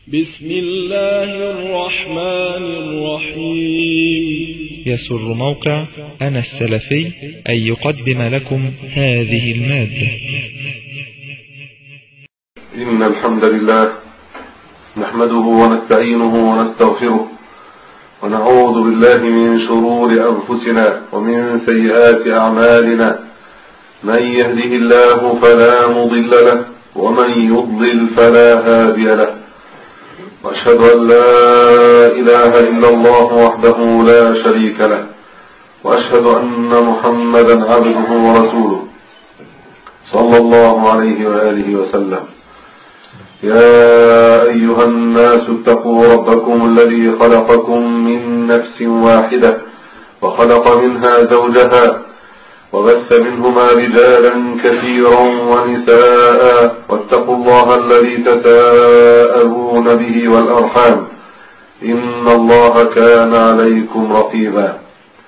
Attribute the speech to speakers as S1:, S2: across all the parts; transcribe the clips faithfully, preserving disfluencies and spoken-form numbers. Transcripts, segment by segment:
S1: بسم الله الرحمن الرحيم.
S2: يسر موقع أنا السلفي أن يقدم لكم هذه المادة.
S3: إن الحمد لله نحمده ونستعينه ونستغفره ونعوذ بالله من شرور أنفسنا ومن سيئات أعمالنا. من يهده الله فلا مضل له ومن يضلل فلا هادي له. وأشهد أن لا إله إلا الله وحده لا شريك له، وأشهد أن محمدا عبده ورسوله صلى الله عليه وآله وسلم. يا أيها الناس اتقوا ربكم الذي خلقكم من نفس واحدة وخلق منها زوجها وبث منهما رجالا كثيرا ونساء، واتقوا الله الذي تساءلون به والأرحام إن الله كان عليكم رقيبا.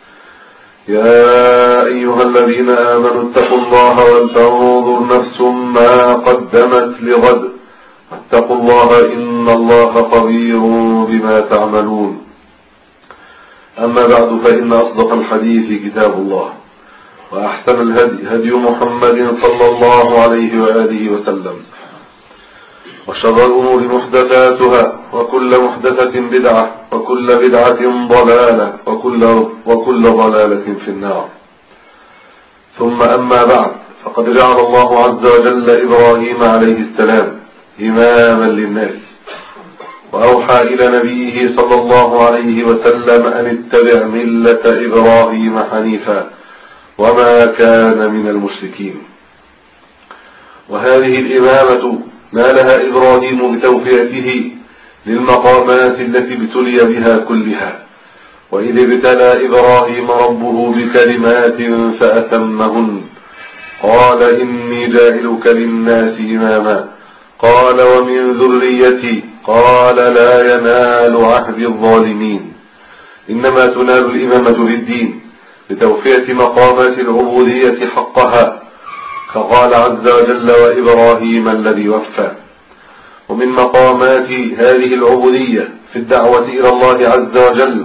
S3: يا أيها الذين آمنوا اتقوا الله ولتنظر نفس ما قدمت لغد، واتقوا الله إن الله خبير بما تعملون. أما بعد، فإن أصدق الحديث كتاب الله، وأحسن الهدي هدي محمد صلى الله عليه وآله وسلم، وشر الأمور محدثاتها، وكل محدثة بدعة، وكل بدعة ضلالة، وكل, وكل ضلالة في النار. ثم أما بعد، فقد جعل الله عز وجل إبراهيم عليه السلام إماما للناس، وأوحى إلى نبيه صلى الله عليه وسلم أن اتبع ملة إبراهيم حنيفا وما كان من المشركين. وهذه الإمامة نالها إبراهيم بتوفيته للمقامات التي ابتلي بها كلها. وإذ ابتلى إبراهيم ربه بكلمات فأتمهن، قال إني جاعلك للناس إماما، قال ومن ذريتي، قال لا ينال عهد الظالمين. إنما تنال الإمامة في الدين بتوفية مقامات العبودية حقها، فقال عز وجل وإبراهيم الذي وفى. ومن مقامات هذه العبودية في الدعوة إلى الله عز وجل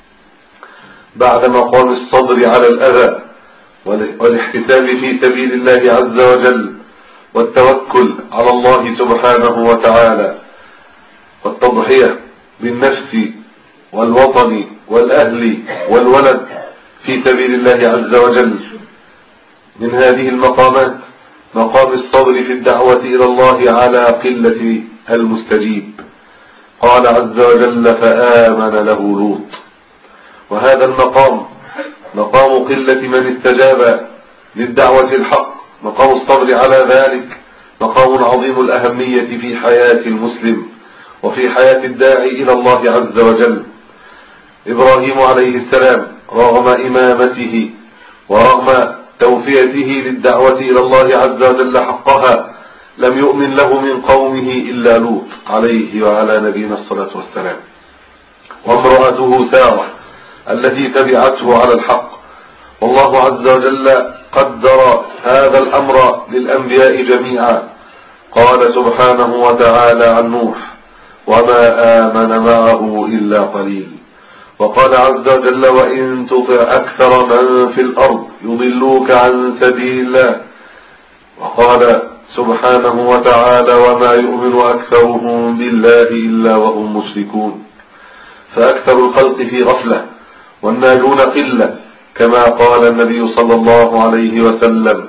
S3: بعد مقام الصبر على الأذى والاحتساب في سبيل الله عز وجل والتوكل على الله سبحانه وتعالى والتضحية بالنفس والوطن والأهل والولد في سبيل الله عز وجل. من هذه المقامات مقام الصبر في الدعوة إلى الله على قلة المستجيب. قال عز وجل فآمن له لوط. وهذا المقام مقام قلة من استجاب للدعوة الحق، مقام الصبر على ذلك مقام عظيم الأهمية في حياة المسلم وفي حياة الداعي إلى الله عز وجل. إبراهيم عليه السلام رغم إمامته ورغم توفيته للدعوة إلى الله عز وجل حقها لم يؤمن له من قومه إلا لوط عليه وعلى نبينا الصلاة والسلام، وامرأته سارة التي تبعته على الحق. والله عز وجل قدر هذا الأمر للأنبياء جميعا. قال سبحانه وتعالى عن نوح وما آمن معه إلا قليل. وقال عز وجل وإن تطع أكثر من في الأرض يضلوك عن سبيل الله. وقال سبحانه وتعالى وما يؤمن أكثرهم بالله إلا وهم مشركون. فأكثر الخلق في غفلة والناجون قلة، كما قال النبي صلى الله عليه وسلم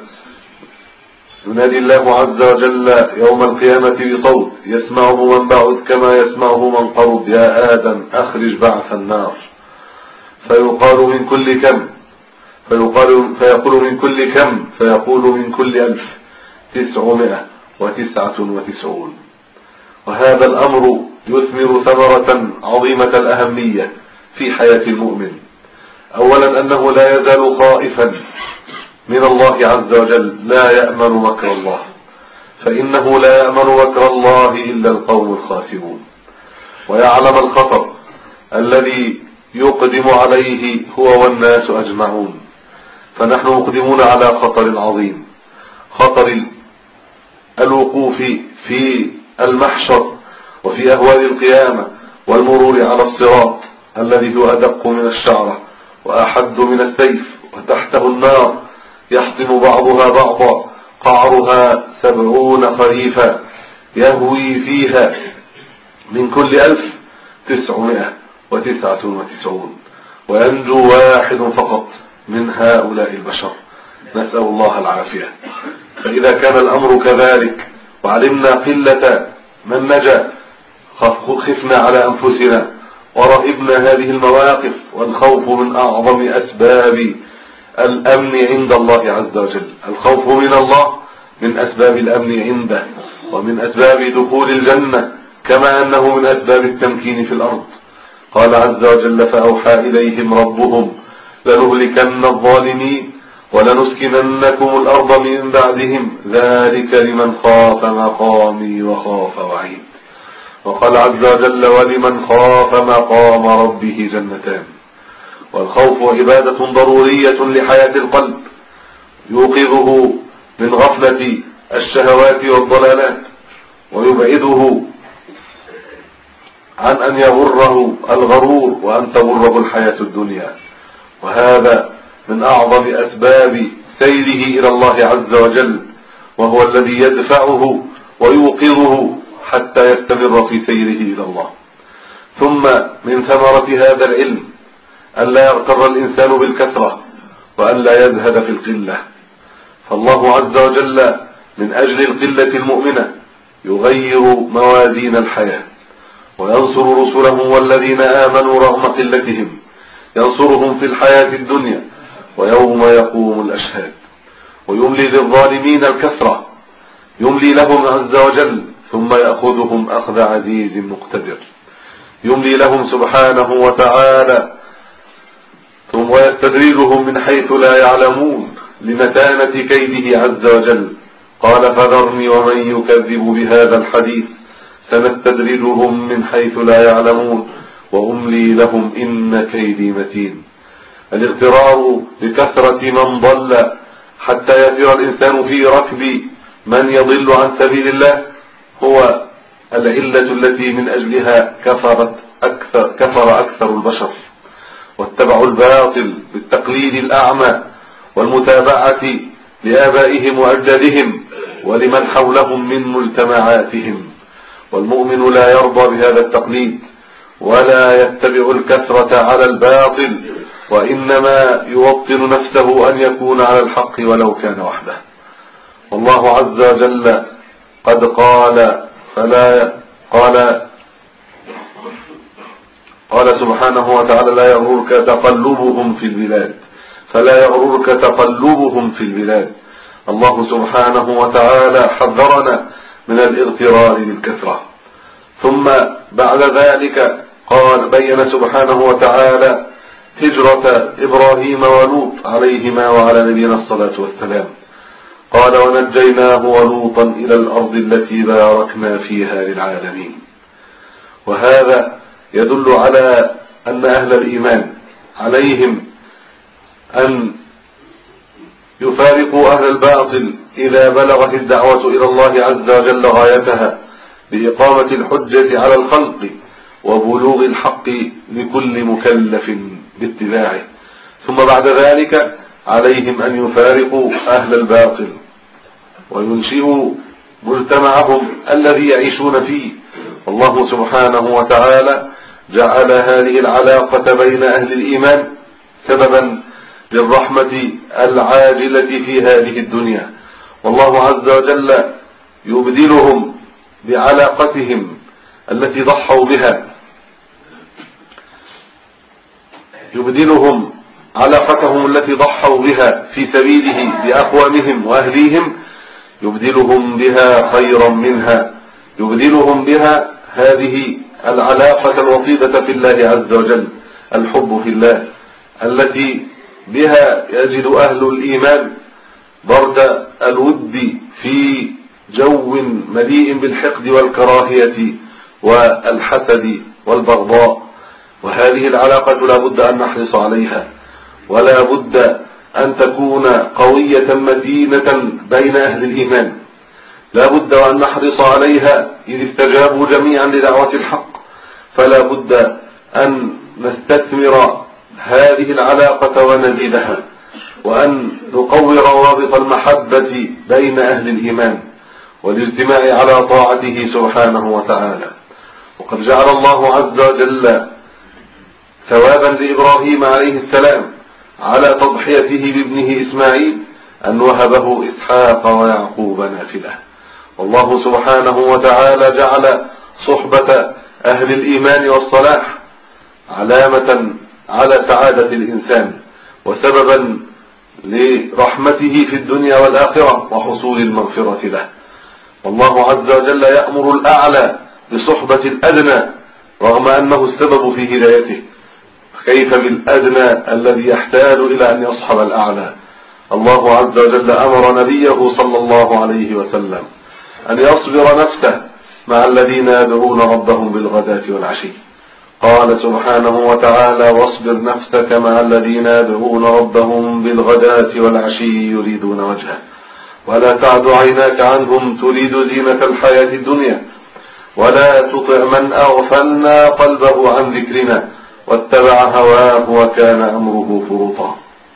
S3: ينادي الله عز وجل يوم القيامة بصوت يسمعه من بعد كما يسمعه من قرب يا آدم أخرج بعث النار. فيقال من كل كم فيقال فيقول من كل كم فيقول من كل ألف تسعمائة وتسعة وتسعون. وهذا الأمر يثمر ثمرة عظيمة الأهمية في حياة المؤمن. أولا أنه لا يزال خائفا من الله عز وجل، لا يأمن مكر الله، فإنه لا يأمن مكر الله إلا القوم الخاسرون. ويعلم الخطر الذي يقدم عليه هو والناس أجمعون. فنحن مقدمون على خطر عظيم، خطر الوقوف في المحشر وفي أهوال القيامة والمرور على الصراط الذي هو أدق من الشعرة وأحد من السيف، وتحته النار يحطم بعضها بعضا قعرها سبعون خريفا، يهوي فيها من كل ألف تسعمائة وتسعة وتسعون، وينجو واحد فقط من هؤلاء البشر، نسأل الله العافية. فإذا كان الأمر كذلك وعلمنا قلة من نجا خفنا على أنفسنا ورهبنا هذه المواقف، والخوف من أعظم أسباب الأمن عند الله عز وجل. الخوف من الله من أسباب الأمن عنده ومن أسباب دخول الجنة، كما أنه من أسباب التمكين في الأرض. قال عز وجل: فأوحى إليهم ربهم لنهلكن الظالمين ولنسكننكم الأرض من بعدهم ذلك لمن خاف مقامي وخاف وعيد. وقال عز وجل: ولمن خاف مقام ربه جنتان. والخوف عبادة ضرورية لحياة القلب، يوقظه من غفلة الشهوات والضلالات، ويبعده عن أن يغره الغرور وأن تغره الحياة الدنيا. وهذا من أعظم أسباب سيره إلى الله عز وجل، وهو الذي يدفعه ويوقظه حتى يستمر في سيره إلى الله. ثم من ثمرة هذا العلم أن لا يغتر الإنسان بالكثرة وأن لا يزهد في القلة، فالله عز وجل من أجل القلة المؤمنة يغير موازين الحياة، وينصر رسله والذين آمنوا رغم قلتهم، ينصرهم في الحياة الدنيا ويوم يقوم الأشهاد. ويملي للظالمين الكثرة، يملي لهم عز وجل ثم يأخذهم أخذ عزيز مقتدر، يملي لهم سبحانه وتعالى ثم يستدرجهم من حيث لا يعلمون لمتانة كيده عز وجل. قال: فذرني ومن يكذب بهذا الحديث سنستدرجهم من حيث لا يعلمون وأملي لهم إن كيدي متين. الاغترار بكثرة من ضل حتى يسير الإنسان في ركب من يضل عن سبيل الله هو العلة التي من أجلها كفرت أكثر كفر أكثر البشر، واتبعوا الباطل بالتقليد الأعمى والمتابعة لآبائهم وأجدادهم ولمن حولهم من مجتمعاتهم. والمؤمن لا يرضى بهذا التقليد ولا يتبع الكثرة على الباطل، وإنما يوطن نفسه أن يكون على الحق ولو كان وحده. والله عز وجل قد قال فلا قال قال سبحانه وتعالى: لا يغررك تقلبهم في البلاد، فلا يغررك تقلبهم في البلاد. الله سبحانه وتعالى حذرنا من الاغترار بالكثرة. ثم بعد ذلك قال بين سبحانه وتعالى هجرة إبراهيم ولوط عليهما وعلى نبينا الصلاة والسلام. قال: ونجيناه ولوطا إلى الأرض التي باركنا فيها للعالمين. وهذا يدل على أن أهل الإيمان عليهم أن يفارقوا أهل الباطل إذا بلغت الدعوة إلى الله عز وجل غايتها بإقامة الحجة على الخلق وبلوغ الحق لكل مكلف باتباعه. ثم بعد ذلك عليهم أن يفارقوا أهل الباطل وينشئوا مجتمعهم الذي يعيشون فيه. الله سبحانه وتعالى جعل هذه العلاقة بين أهل الإيمان سببا للرحمة العاجلة في هذه الدنيا، والله عز وجل يبدلهم بعلاقتهم التي ضحوا بها، يبدلهم علاقتهم التي ضحوا بها في سبيله بأقوامهم وأهليهم، يبدلهم بها خيرا منها، يبدلهم بها هذه العلاقة الوطيدة في الله عز وجل، الحب في الله، التي بها يجد أهل الإيمان برد الود في جو مليء بالحقد والكراهية والحسد والبغضاء. وهذه العلاقة لا بد أن نحرص عليها، ولا بد أن تكون قوية متينة بين أهل الإيمان، لا بد وأن نحرص عليها إذ استجابوا جميعا لدعوة الحق، فلا بد أن نستثمر هذه العلاقة ونزيدها، وأن نقوي روابط المحبة بين أهل الإيمان والاجتماع على طاعته سبحانه وتعالى. وقد جعل الله عز وجل ثوابا لإبراهيم عليه السلام على تضحيته بابنه إسماعيل أن وهبه إسحاق ويعقوب نافلة. والله سبحانه وتعالى جعل صحبة أهل الإيمان والصلاح علامة على سعادة الإنسان وسببا لرحمته في الدنيا والآخرة وحصول المغفرة له. والله عز وجل يأمر الأعلى بصحبة الأدنى رغم أنه السبب في هدايته، كيف بالأدنى الذي يحتاج إلى أن يصحب الأعلى؟ الله عز وجل أمر نبيه صلى الله عليه وسلم أن يصبر نفسه مع الذين يدعون ربهم بالغداة والعشي. قال سبحانه وتعالى: واصبر نفسك مع الذين يدعون ربهم بالغداة والعشي يريدون وجهه ولا تعد عيناك عنهم تريد زينة الحياة الدنيا ولا تطع من أغفلنا قلبه عن ذكرنا واتبع هواه وكان أمره فرطا.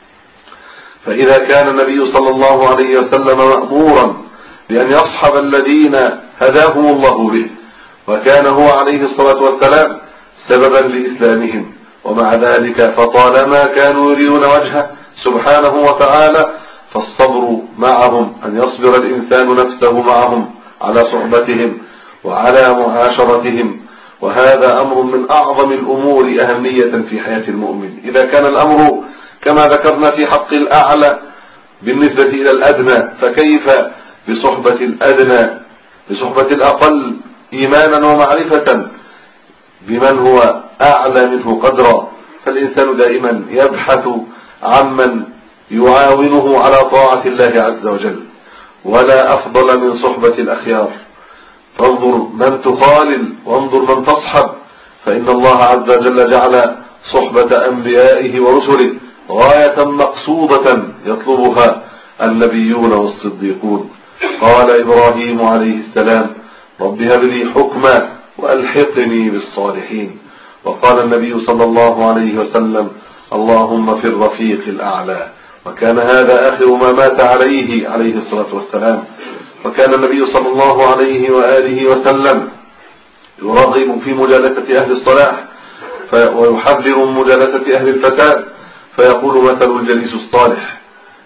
S3: فإذا كان النبي صلى الله عليه وسلم مأمورا بأن يصحب الذين هداهم الله به، وكان هو عليه الصلاة والسلام سببا لإسلامهم، ومع ذلك فطالما كانوا يريدون وجهه سبحانه وتعالى فالصبر معهم، أن يصبر الإنسان نفسه معهم على صحبتهم وعلى معاشرتهم، وهذا أمر من أعظم الأمور أهمية في حياة المؤمن. إذا كان الأمر كما ذكرنا في حق الأعلى بالنسبة إلى الأدنى، فكيف بصحبة الأدنى، بصحبة الأقل إيمانا ومعرفة بمن هو أعلى منه قدرا؟ فالإنسان دائما يبحث عمن يعاونه على طاعة الله عز وجل، ولا أفضل من صحبة الأخيار. فانظر من تخالل وانظر من تصحب، فإن الله عز وجل جعل صحبة أنبيائه ورسله غاية مقصودة يطلبها النبيون والصديقون. قال إبراهيم عليه السلام: رب هب لي حكما وألحقني بالصالحين. وقال النبي صلى الله عليه وسلم: اللهم في الرفيق الأعلى. وكان هذا آخر ما مات عليه عليه الصلاة والسلام. وكان النبي صلى الله عليه وآله وسلم يرغب في مجالسة أهل الصلاح ويحذر من مجالسة أهل الفساد، فيقول: مثل الجليس الصالح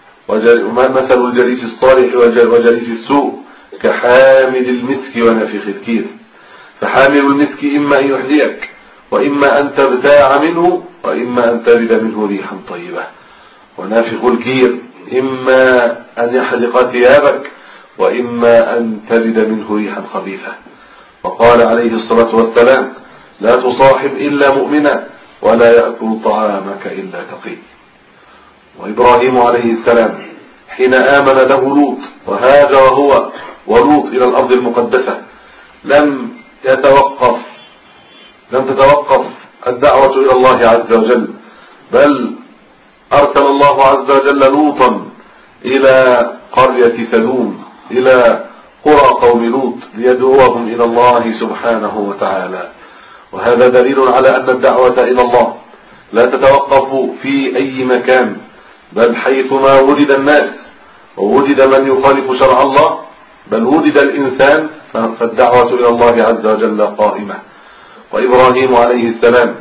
S3: مثل الجليس الصالح وجليس السوء كحامل المسك ونافخ الكير. فحامل المسك إما أن يحذيك وإما أن تبتاع منه وإما أن تجد منه ريحا طيبة، ونافخ الكير إما أن يحرق ثيابك وإما أن تجد منه ريحا خبيثة. وقال عليه الصلاة والسلام: لا تصاحب إلا مؤمنا ولا يأكل طعامك إلا تقي. وإبراهيم عليه السلام حين آمن له لوط وهاجر هو ولوط إلى الأرض المقدسة لم يتوقف لم تتوقف الدعوة إلى الله عز وجل، بل أرسل الله عز وجل لوطا إلى قرية سدوم، إلى قرى قوم لوط، ليدعوهم إلى الله سبحانه وتعالى. وهذا دليل على أن الدعوة إلى الله لا تتوقف في أي مكان، بل حيثما وجد الناس ووجد من يخالف شرع الله، بل وجد الإنسان، فالدعوة إلى الله عز وجل قائمة. وإبراهيم عليه السلام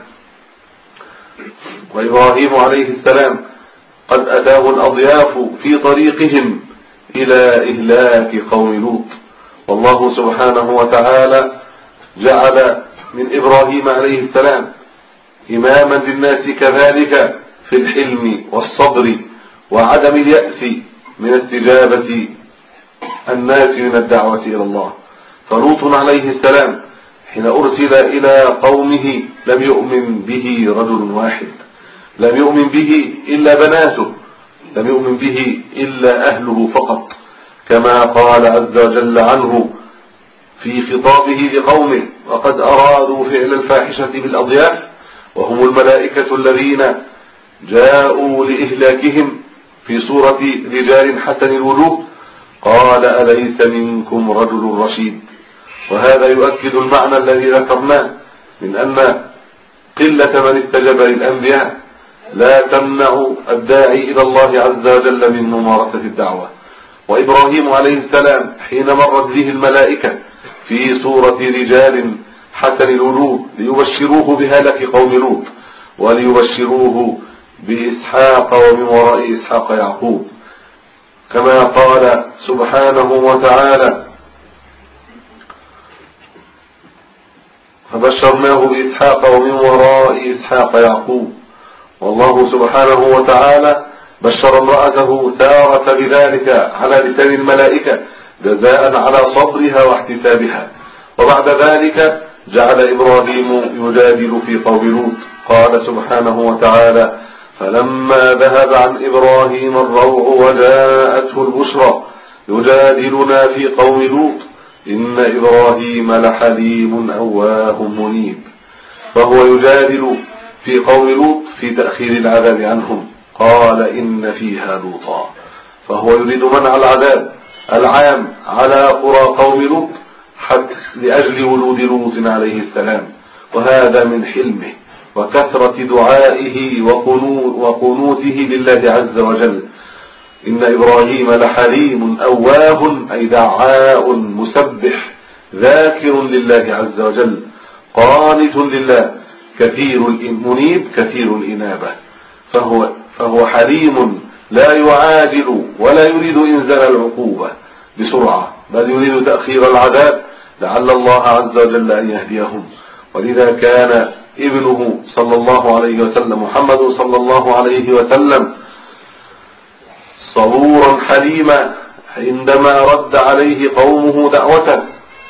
S3: وإبراهيم عليه السلام قد أتاه الأضياف في طريقهم إلى إهلاك قوم لوط، والله سبحانه وتعالى جعل من إبراهيم عليه السلام إماما للناس كذلك في الحلم والصبر وعدم اليأس من استجابة الناس من الدعوة إلى الله. فلوط عليه السلام حين أرسل إلى قومه لم يؤمن به رجل واحد، لم يؤمن به إلا بناته، لم يؤمن به إلا أهله فقط، كما قال عز وجل عنه في خطابه لقومه: وقد أرادوا فعل الفاحشة بالأضياف وهم الملائكة الذين جاءوا لإهلاكهم، في صورة رجال حسن الوجوه، قال أليس منكم رجل رشيد. وهذا يؤكد المعنى الذي ذكرناه من أن قلة من استجاب للأنبياء لا تمنع الداعي إلى الله عز وجل من ممارسة الدعوة. وإبراهيم عليه السلام حين مرت به الملائكة في صورة رجال حسن الوجوه ليبشروه بهلك قوم لوط وليبشروه بإسحاق ومن وراء إسحاق يعقوب، كما قال سبحانه وتعالى فبشرناه بإسحاق ومن وراء إسحاق يعقوب. والله سبحانه وتعالى بشر امرأته سارة بذلك على لسان الملائكة جزاء على صبرها واحتسابها. وبعد ذلك جعل إبراهيم يجادل في قوم لوط. قال سبحانه وتعالى فلما ذهب عن إبراهيم الروع وجاءته البشرى يجادلنا في قوم لوط إن إبراهيم لحليم أواه منيب. فهو يجادل في قوم لوط في تأخير العذاب عنهم. قال إن فيها لوطا، فهو يريد منع العذاب العام على قرى قوم لوط حتى لأجل ولود لوط عليه السلام. وهذا من حلمه وكثرة دعائه وقنوته لله عز وجل. إن إبراهيم لحليم أواه أي دعاء مسبح ذاكر لله عز وجل قانت لله كثير منيب كثير الإنابة. فهو, فهو حليم لا يعاجل ولا يريد إنزال العقوبة بسرعة، بل يريد تأخير العذاب لعل الله عز وجل أن يهديهم. ولذا كان ابنه صلى الله عليه وسلم محمد صلى الله عليه وسلم صبورا حليما عندما رد عليه قومه دعوته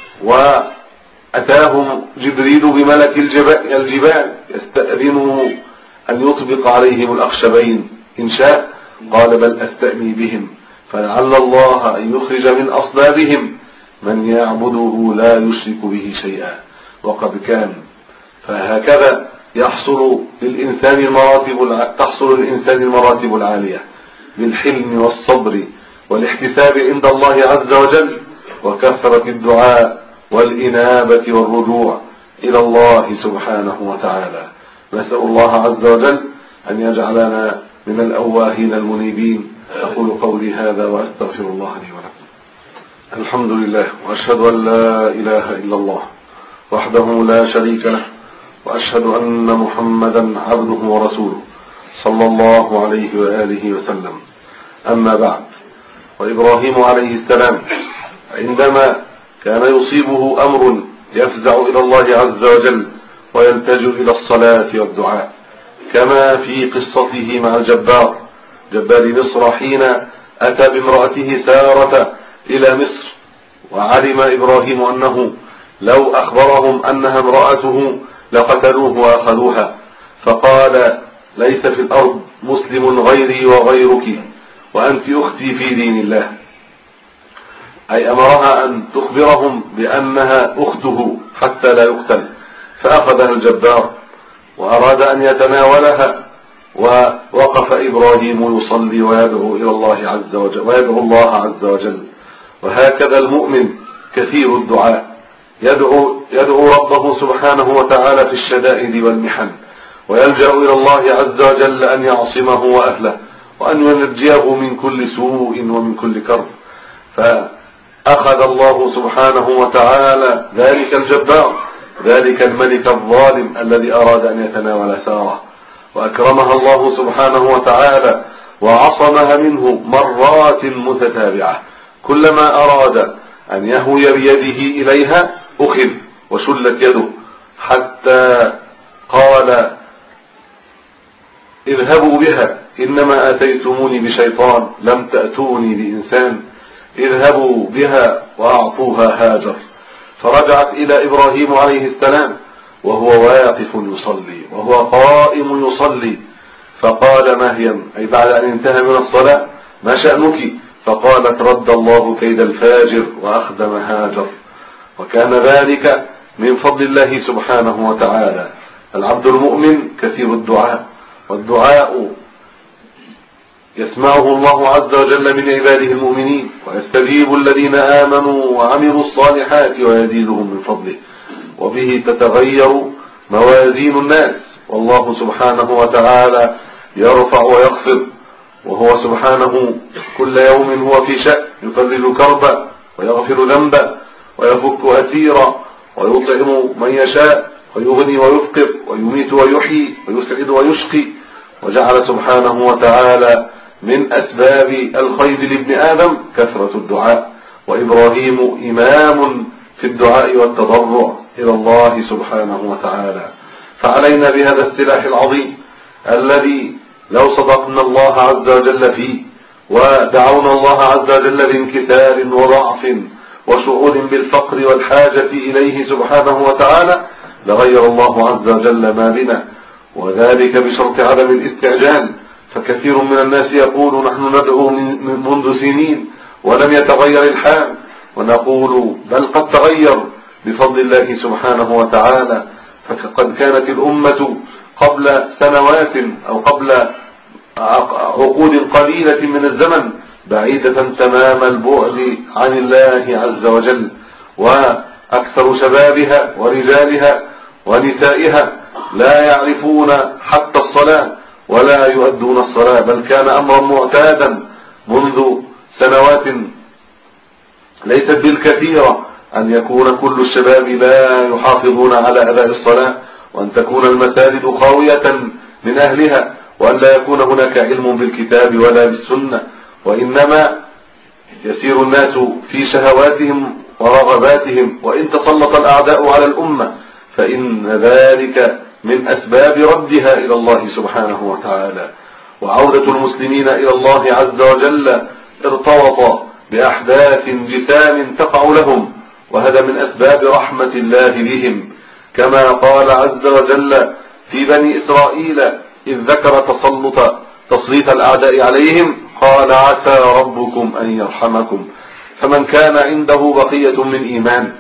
S3: وأتاهم جبريل بملك الجبال يستأذنه أن يطبق عليهم الأخشبين إن شاء. قال بل أستأني بهم فلعل الله أن يخرج من أصلابهم من يعبده لا يشرك به شيئا. وقد كان. فهكذا يحصل للإنسان المراتب تحصل للإنسان المراتب العالية بالحلم والصبر والاحتساب عند الله عز وجل وكثرة الدعاء والإنابة والرجوع إلى الله سبحانه وتعالى. نسأل الله عز وجل أن يجعلنا من الأواهين المنيبين. أقول قولي هذا وأستغفر الله لي ولكم. الحمد لله وأشهد أن لا إله إلا الله وحده لا شريك له وأشهد أن محمدا عبده ورسوله صلى الله عليه وآله وسلم. أما بعد، وإبراهيم عليه السلام عندما كان يصيبه أمر يفزع إلى الله عز وجل ويلتجئ إلى الصلاة والدعاء، كما في قصته مع الجبار جبار مصر حين أتى بامرأته سارة إلى مصر، وعلم إبراهيم أنه لو أخبرهم أنها امرأته لقتلوه وأخذوها، فقال ليس في الأرض مسلم غيري وغيرك وأنت أختي في دين الله، أي أمرها أن تخبرهم بأنها أخته حتى لا يقتل. فأخذها الجبار وأراد أن يتناولها، ووقف إبراهيم يصلي ويدعو إلى الله عز وجل ويدعو الله عز وجل. وهكذا المؤمن كثير الدعاء، يدعو, يدعو ربه سبحانه وتعالى في الشدائد والمحن، ويلجأ إلى الله عز وجل أن يعصمه وأهله وأن ينجيه من كل سوء ومن كل كرب. فأخذ الله سبحانه وتعالى ذلك الجبار، ذلك الملك الظالم الذي أراد أن يتناول سارة، وأكرمها الله سبحانه وتعالى وعصمها منه مرات متتابعة. كلما أراد أن يهوي بيده إليها أخذ وشلت يده، حتى قال اذهبوا بها إنما أتيتموني بشيطان لم تأتوني بإنسان، اذهبوا بها وأعطوها هاجر. فرجعت إلى إبراهيم عليه السلام وهو واقف يصلي وهو قائم يصلي، فقال مهيم أي بعد أن انتهى من الصلاة ما شأنك؟ فقالت رد الله كيد الفاجر وأخدم هاجر. وكان ذلك من فضل الله سبحانه وتعالى. العبد المؤمن كثير الدعاء، والدعاء يسمعه الله عز وجل من عباده المؤمنين، ويستجيب الذين آمنوا وعملوا الصالحات ويزيدهم من فضله، وبه تتغير موازين الناس، والله سبحانه وتعالى يرفع ويخفض، وهو سبحانه كل يوم هو في شأن، يفرج كربا ويغفر ذنبا ويفك أسيرا ويطعم من يشاء ويغني ويفقر ويميت ويحيي ويسعد ويشقي. وجعل سبحانه وتعالى من أسباب الخير لابن آدم كثرة الدعاء، وإبراهيم إمام في الدعاء والتضرع إلى الله سبحانه وتعالى. فعلينا بهذا السلاح العظيم الذي لو صدقنا الله عز وجل فيه ودعونا الله عز وجل بانكسار وضعف وشعور بالفقر والحاجة إليه سبحانه وتعالى لغير الله عز وجل ما بنا، وذلك بشرط عدم الاستعجال. فكثير من الناس يقول نحن ندعو من منذ سنين ولم يتغير الحال، ونقول بل قد تغير بفضل الله سبحانه وتعالى. فقد كانت الأمة قبل سنوات أو قبل عقود قليلة من الزمن بعيدة تمام البعد عن الله عز وجل، وأكثر شبابها ورجالها ونسائها لا يعرفون حتى الصلاة ولا يؤدون الصلاة، بل كان أمرا معتادا منذ سنوات ليست بالكثيرة أن يكون كل الشباب لا يحافظون على أداء الصلاة، وأن تكون المساجد خاوية من أهلها، وأن لا يكون هناك علم بالكتاب ولا بالسنة، وإنما يسير الناس في شهواتهم ورغباتهم. وإن تسلط الأعداء على الأمة فإن ذلك من أسباب ردها إلى الله سبحانه وتعالى. وعودة المسلمين إلى الله عز وجل ارتبط بأحداث جسام تقع لهم، وهذا من أسباب رحمة الله بهم، كما قال عز وجل في بني إسرائيل إذ ذكر تسلط تسليط الأعداء عليهم قال عسى ربكم أن يرحمكم. فمن كان عنده بقية من إيمان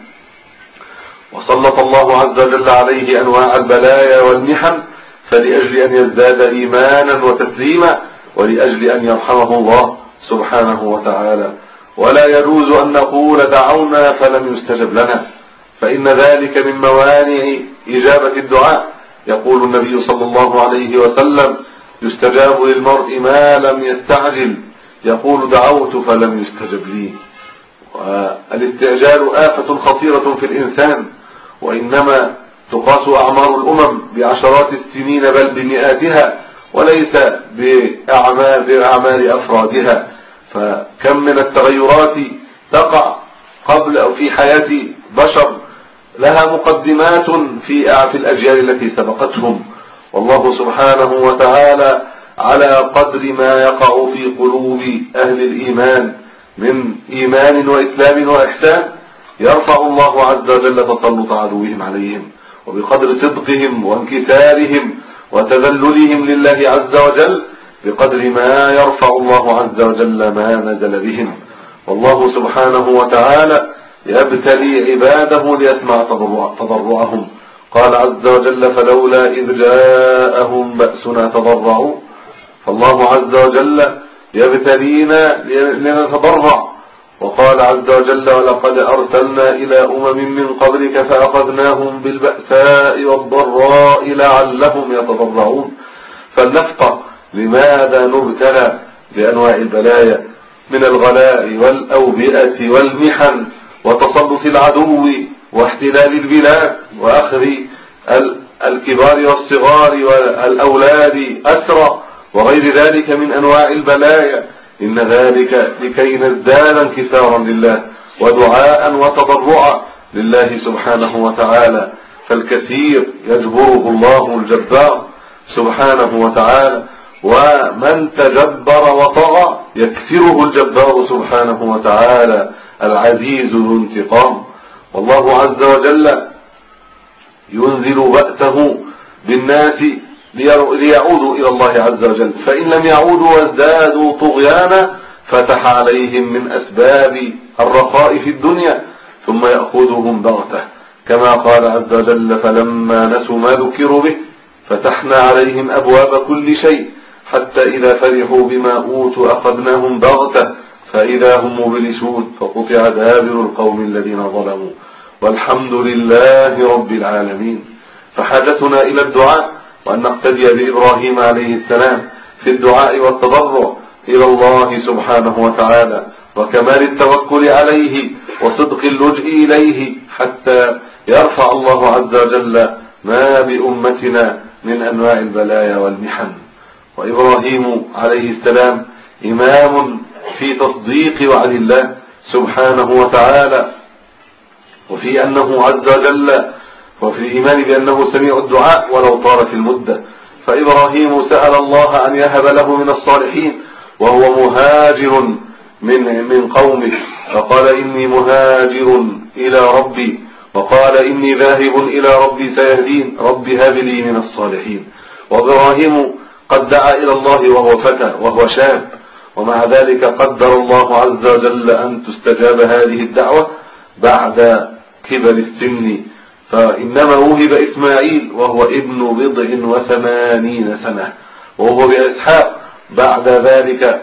S3: وسلط الله عز وجل عليه أنواع البلايا والمحن فلأجل أن يزداد إيمانا وتسليما، ولأجل أن يرحمه الله سبحانه وتعالى. ولا يجوز أن نقول دعونا فلم يستجب لنا، فإن ذلك من موانع إجابة الدعاء. يقول النبي صلى الله عليه وسلم يستجاب للمرء ما لم يستعجل، يقول دعوت فلم يستجب لي. والاستعجال آفة خطيرة في الإنسان، وإنما تقاس أعمار الأمم بعشرات السنين بل بمئاتها، وليس بأعمال, بأعمال أفرادها. فكم من التغيرات تقع قبل أو في حياة بشر لها مقدمات في في الأجيال التي سبقتهم، والله سبحانه وتعالى على قدر ما يقع في قلوب أهل الإيمان من إيمان وإسلام وإحسان يرفع الله عز وجل تسلط عدوهم عليهم، وبقدر صدقهم وانكسارهم وتذللهم لله عز وجل بقدر ما يرفع الله عز وجل ما نزل بهم. والله سبحانه وتعالى يبتلي عباده ليسمع تضرعهم. قال عز وجل فلولا إذ جاءهم بأسنا تضرعوا. فالله عز وجل يبتلينا لنتضرع. وقال عز وجل ولقد أرسلنا إلى أمم من قبلك فأخذناهم بالبأساء والضراء لعلهم يتضرعون. فلنفقه لماذا نبتلى بأنواع البلايا من الغلاء والأوبئة والمحن وتسلط العدو واحتلال البلاد وأخذ الكبار والصغار والأولاد أسرى وغير ذلك من أنواع البلايا. إن ذلك لكي نزداد انكسارا لله ودعاء وتضرعا لله سبحانه وتعالى، فالكثير يجبره الله الجبار سبحانه وتعالى، ومن تجبر وطغى يكسره الجبار سبحانه وتعالى العزيز ذو انتقام. والله عز وجل ينزل بأسه بالناس ليعودوا إلى الله عز وجل، فإن لم يعودوا وازدادوا طغيانا فتح عليهم من أسباب الرخاء في الدنيا ثم يأخذهم بغتة، كما قال عز وجل فلما نسوا ما ذكروا به فتحنا عليهم أبواب كل شيء حتى إذا فرحوا بما أوتوا أخذناهم بغتة فإذا هم مبلسون فقطع دابر القوم الذين ظلموا والحمد لله رب العالمين. فحاجتنا إلى الدعاء وأن نقتدي بإبراهيم عليه السلام في الدعاء والتضرع إلى الله سبحانه وتعالى وكمال التوكل عليه وصدق اللجئ إليه حتى يرفع الله عز وجل ما بأمتنا من أنواع البلايا والمحن. وإبراهيم عليه السلام إمام في تصديق وعد الله سبحانه وتعالى وفي أنه عز وجل وفي الإيمان بأنه سميع الدعاء ولو طالت المدة. فإبراهيم سأل الله أن يهب له من الصالحين وهو مهاجر من من قومه فقال إني مهاجر إلى ربي وقال إني ذاهب إلى ربي سيهدين رب هب لي من الصالحين. وإبراهيم قد دعا إلى الله وهو فتى وهو شاب ومع ذلك قدر الله عز وجل أن تستجاب هذه الدعوة بعد كبر السن فإنما وهب إسماعيل وهو ابن بضع وثمانين سنة وهو بإسحاق بعد ذلك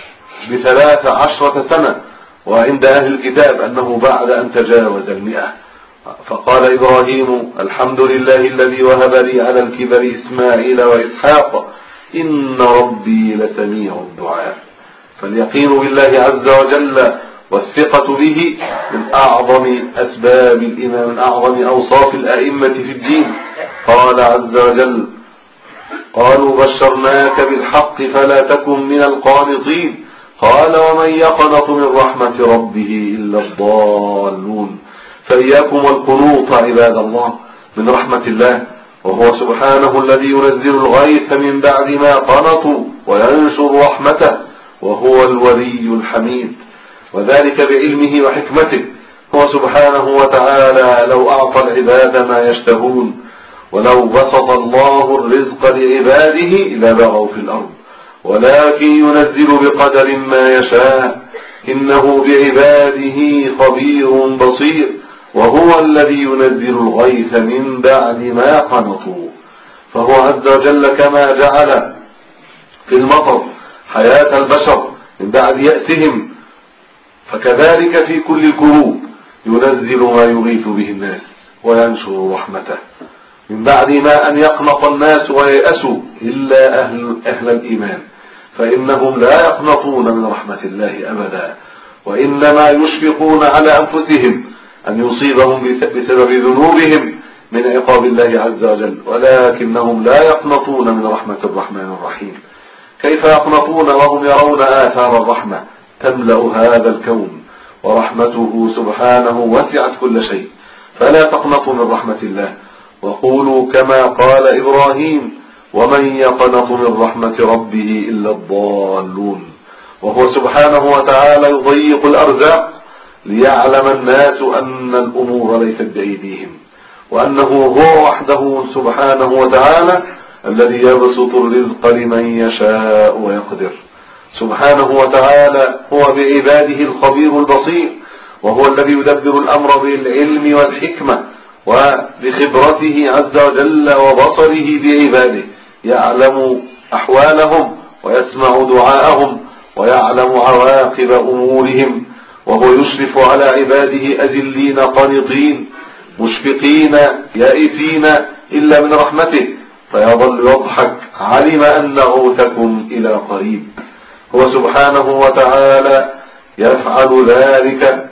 S3: بثلاث عشرة سنة وعند أهل الكتاب أنه بعد أن تجاوز المئة. فقال إبراهيم الحمد لله الذي وهب لي على الكبر إسماعيل وإسحاق إن ربي لسميع الدعاء. فاليقين بالله عز وجل والثقة به من أعظم أسباب الإيمان من أعظم أوصاف الأئمة في الدين. قال عز وجل قالوا بشرناك بالحق فلا تكن من القانطين قال ومن يقنط من رحمة ربه إلا الضالون. فإياكم والقنوط عباد الله من رحمة الله وهو سبحانه الذي ينزل الغيث من بعد ما قنطوا وينشر رحمته وهو الولي الحميد وذلك بعلمه وحكمته. هو سبحانه وتعالى لو أعطى العباد ما يشتهون ولو بسط الله الرزق لعباده لبغوا في الأرض ولكن ينزل بقدر ما يشاء إنه بعباده خبير بصير وهو الذي ينزل الغيث من بعد ما قنطوا. فهو عز وجل كما جعل في المطر حياة البشر من بعد يأسهم فكذلك في كل الكروب ينزل ما يغيث به الناس وينشر رحمته من بعد ما أن يقنط الناس وييأسوا إلا أهل, أهل الإيمان فإنهم لا يقنطون من رحمة الله أبدا وإنما يشفقون على أنفسهم أن يصيبهم بسبب ذنوبهم من عقاب الله عز وجل ولكنهم لا يقنطون من رحمة الرحمن الرحيم. كيف يقنطون وهم يرون آثار الرحمة تملأ هذا الكون ورحمته سبحانه وسعت كل شيء. فلا تقنطوا من رحمة الله وقولوا كما قال إبراهيم ومن يقنط من رحمة ربه إلا الضالون. وهو سبحانه وتعالى يضيق الأرزاق ليعلم الناس أن الأمور ليست بأيديهم وأنه هو وحده سبحانه وتعالى الذي يبسط الرزق لمن يشاء ويقدر. سبحانه وتعالى هو بعباده الخبير البصير وهو الذي يدبر الأمر بالعلم والحكمة وبخبرته عز وجل وبصره بعباده يعلم أحوالهم ويسمع دعاءهم ويعلم عواقب أمورهم وهو يشرف على عباده أذلين قانطين مشفقين يائسين إلا من رحمته فيظل يضحك علم أن غوثكم إلى قريب. هو سبحانه وتعالى يفعل ذلك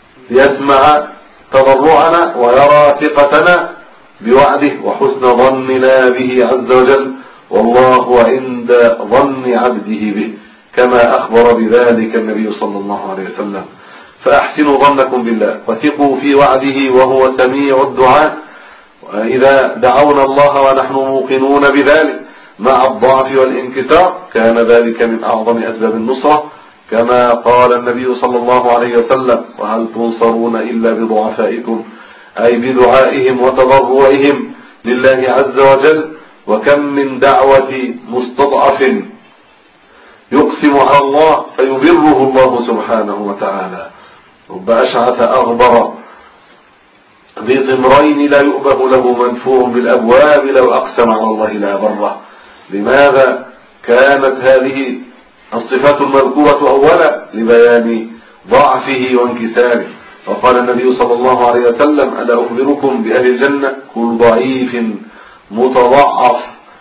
S3: ليسمع تضرعنا ويرى ثقتنا بوعده وحسن ظننا به عز وجل والله عند ظن عبده به كما أخبر بذلك النبي صلى الله عليه وسلم. فأحسنوا ظنكم بالله وثقوا في وعده وهو سميع الدعاء. وإذا دعونا الله ونحن موقنون بذلك مع الضعف والانكسار كان ذلك من أعظم أسباب النصرة كما قال النبي صلى الله عليه وسلم وهل تنصرون إلا بضعفائكم أي بدعائهم وتضرعهم لله عز وجل. وكم من دعوة مستضعف يقسم على الله فيبره الله سبحانه وتعالى رب أشعث أغبر ذي ضمرين لا يؤبه له منفوع بالأبواب لو أقسم على الله لا بره. لماذا؟ كانت هذه الصفات المذكورة أولا لبيان ضعفه وانكساره. وقال النبي صلى الله عليه وسلم: ألا أخبركم بأهل الجنة؟ كل ضعيف متضعف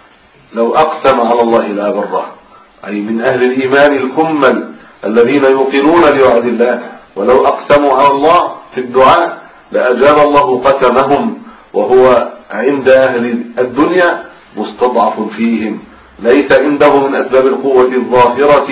S3: لو أقسم على الله لا بره، أي من أهل الإيمان الكمل الذين يوقنون بوعد الله، ولو أقسموا على الله في الدعاء لأجاب الله قسمهم، وهو عند أهل الدنيا مستضعف فيهم، ليس عنده من أسباب القوة الظاهرة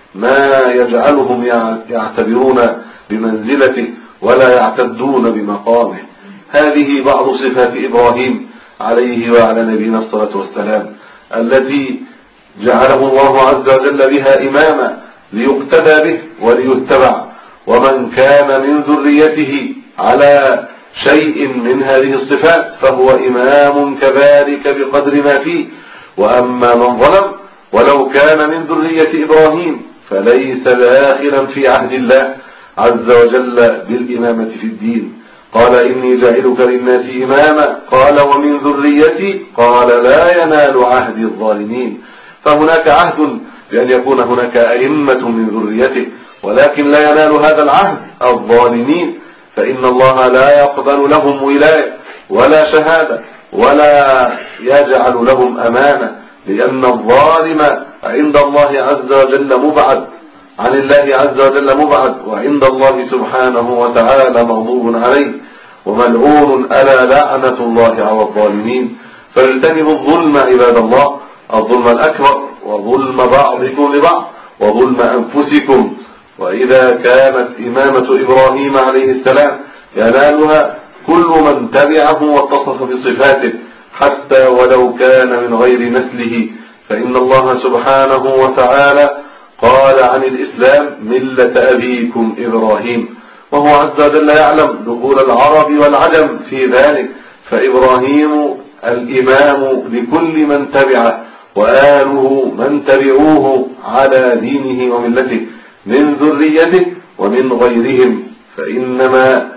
S3: ما يجعلهم يعتبرون بمنزلته ولا يعتدون بمقامه. هذه بعض صفات إبراهيم عليه وعلى نبينا الصلاة والسلام التي جعله الله عز وجل بها إماما ليقتدى به وليتبع. ومن كان من ذريته على شيء من هذه الصفات فهو إمام كذلك بقدر ما فيه. وأما من ظلم ولو كان من ذرية إبراهيم فليس داخلا في عهد الله عز وجل بالإمامة في الدين. قال: إني جاعلك للناس إماما، قال: ومن ذريتي، قال: لا ينال عهد الظالمين. فهناك عهد بأن يكون هناك أئمة من ذريته، ولكن لا ينال هذا العهد الظالمين، فإن الله لا يقبل لهم ولاية ولا شهادة ولا يجعل لهم أمانة، لأن الظالم عند الله عز وجل مبعد عن الله عز وجل مبعد، وعند الله سبحانه وتعالى مغضوب عليه وملعون، ألا لعنة الله على الظالمين. فاجتنبوا الظلم عباد الله، الظلم الأكبر وظلم بعضكم لبعض وظلم أنفسكم. وإذا كانت إمامة إبراهيم عليه السلام ينالها كل من تبعه واتصف بصفاته حتى ولو كان من غير نسله، فإن الله سبحانه وتعالى قال عن الإسلام: ملة أبيكم إبراهيم، وهو عز وجل يعلم دخول العرب والعجم في ذلك، فإبراهيم الإمام لكل من تبعه، وآله من تبعوه على دينه وملته من ذريته ومن غيرهم. فإنما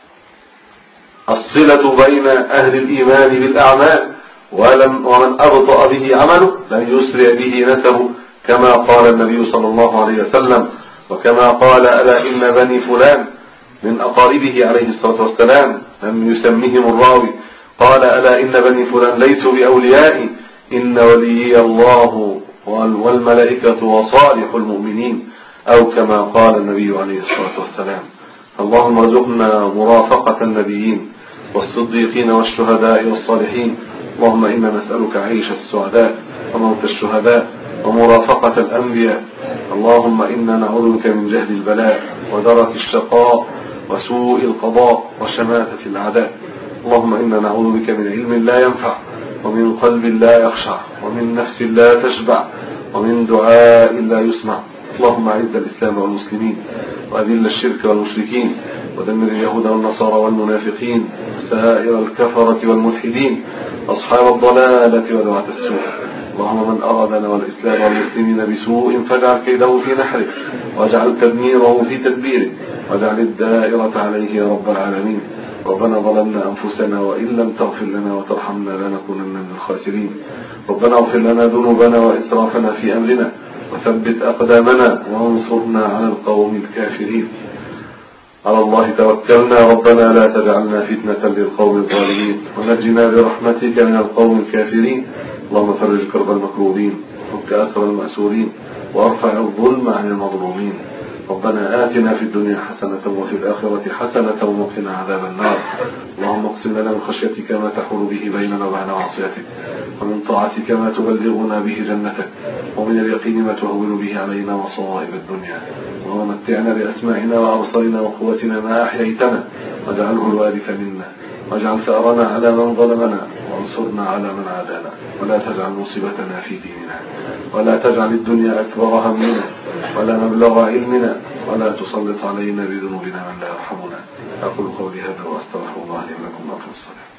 S3: الصلة بين أهل الإيمان بالأعمال، ولم ومن أبطأ به عمله لن يسرع به نسبه، كما قال النبي صلى الله عليه وسلم، وكما قال: ألا إن بني فلان من أقاربه عليه الصلاة والسلام لم يسمهم الراوي، قال: ألا إن بني فلان ليسوا بأوليائي، إن وليي الله والملائكة وصالح المؤمنين، أو كما قال النبي عليه الصلاة والسلام. اللهم ارزقنا مرافقة النبيين والصديقين والشهداء والصالحين. اللهم إنا نسألك عيش السعداء وموت الشهداء ومرافقة الأنبياء. اللهم إنا نعوذ بك من جهل البلاء ودرك الشقاء وسوء القضاء وشماتة الأعداء. اللهم إنا نعوذ بك من علم لا ينفع، ومن قلب لا يخشع، ومن نفس لا تشبع، ومن دعاء لا يسمع. اللهم أعز الإسلام والمسلمين، وأذل الشرك والمشركين، ودمر اليهود والنصارى والمنافقين وسائر الكفرة والملحدين أصحاب الضلالة ودعاة السوء. اللهم من أرادنا والإسلام والمسلمين بسوء فاجعل كيده في نحره، واجعل تدميره في تدبيره، واجعل الدائرة عليه يا رب العالمين. ربنا ظلمنا أنفسنا وإن لم تغفر لنا وترحمنا لنكونن من الخاسرين. ربنا اغفر لنا ذنوبنا وإسرافنا في أمرنا، وثبت أقدامنا وانصرنا على القوم الكافرين. على الله توكلنا، ربنا لا تجعلنا فتنة للقوم الظالمين، ونجنا برحمتك من القوم الكافرين. اللهم فرج كرب المكروبين، وفك أسر المأسورين، وارفع الظلم عن المظلومين. ربنا آتنا في الدنيا حسنة وفي الآخرة حسنة وقنا عذاب النار. اللهم اقسم لنا من خشيتك ما تحول به بيننا وبين معصيتك، ومن طاعتك ما تبلغنا به جنتك، ومن اليقين ما تهون به علينا مصائب الدنيا. اللهم متعنا بأسماعنا وأبصارنا وقوتنا ما أحييتنا، واجعله الوارث منا، واجعل ثأرنا على من ظلمنا، وانصرنا على من عادانا، ولا تجعل مصيبتنا في ديننا، ولا تجعل الدنيا أكبر همنا ولا مبلغ علمنا، ولا تسلط علينا بذنوبنا من لا يرحمنا. أقول قولي هذا وأستغفر الله لي ولكم وأقم الصلاة.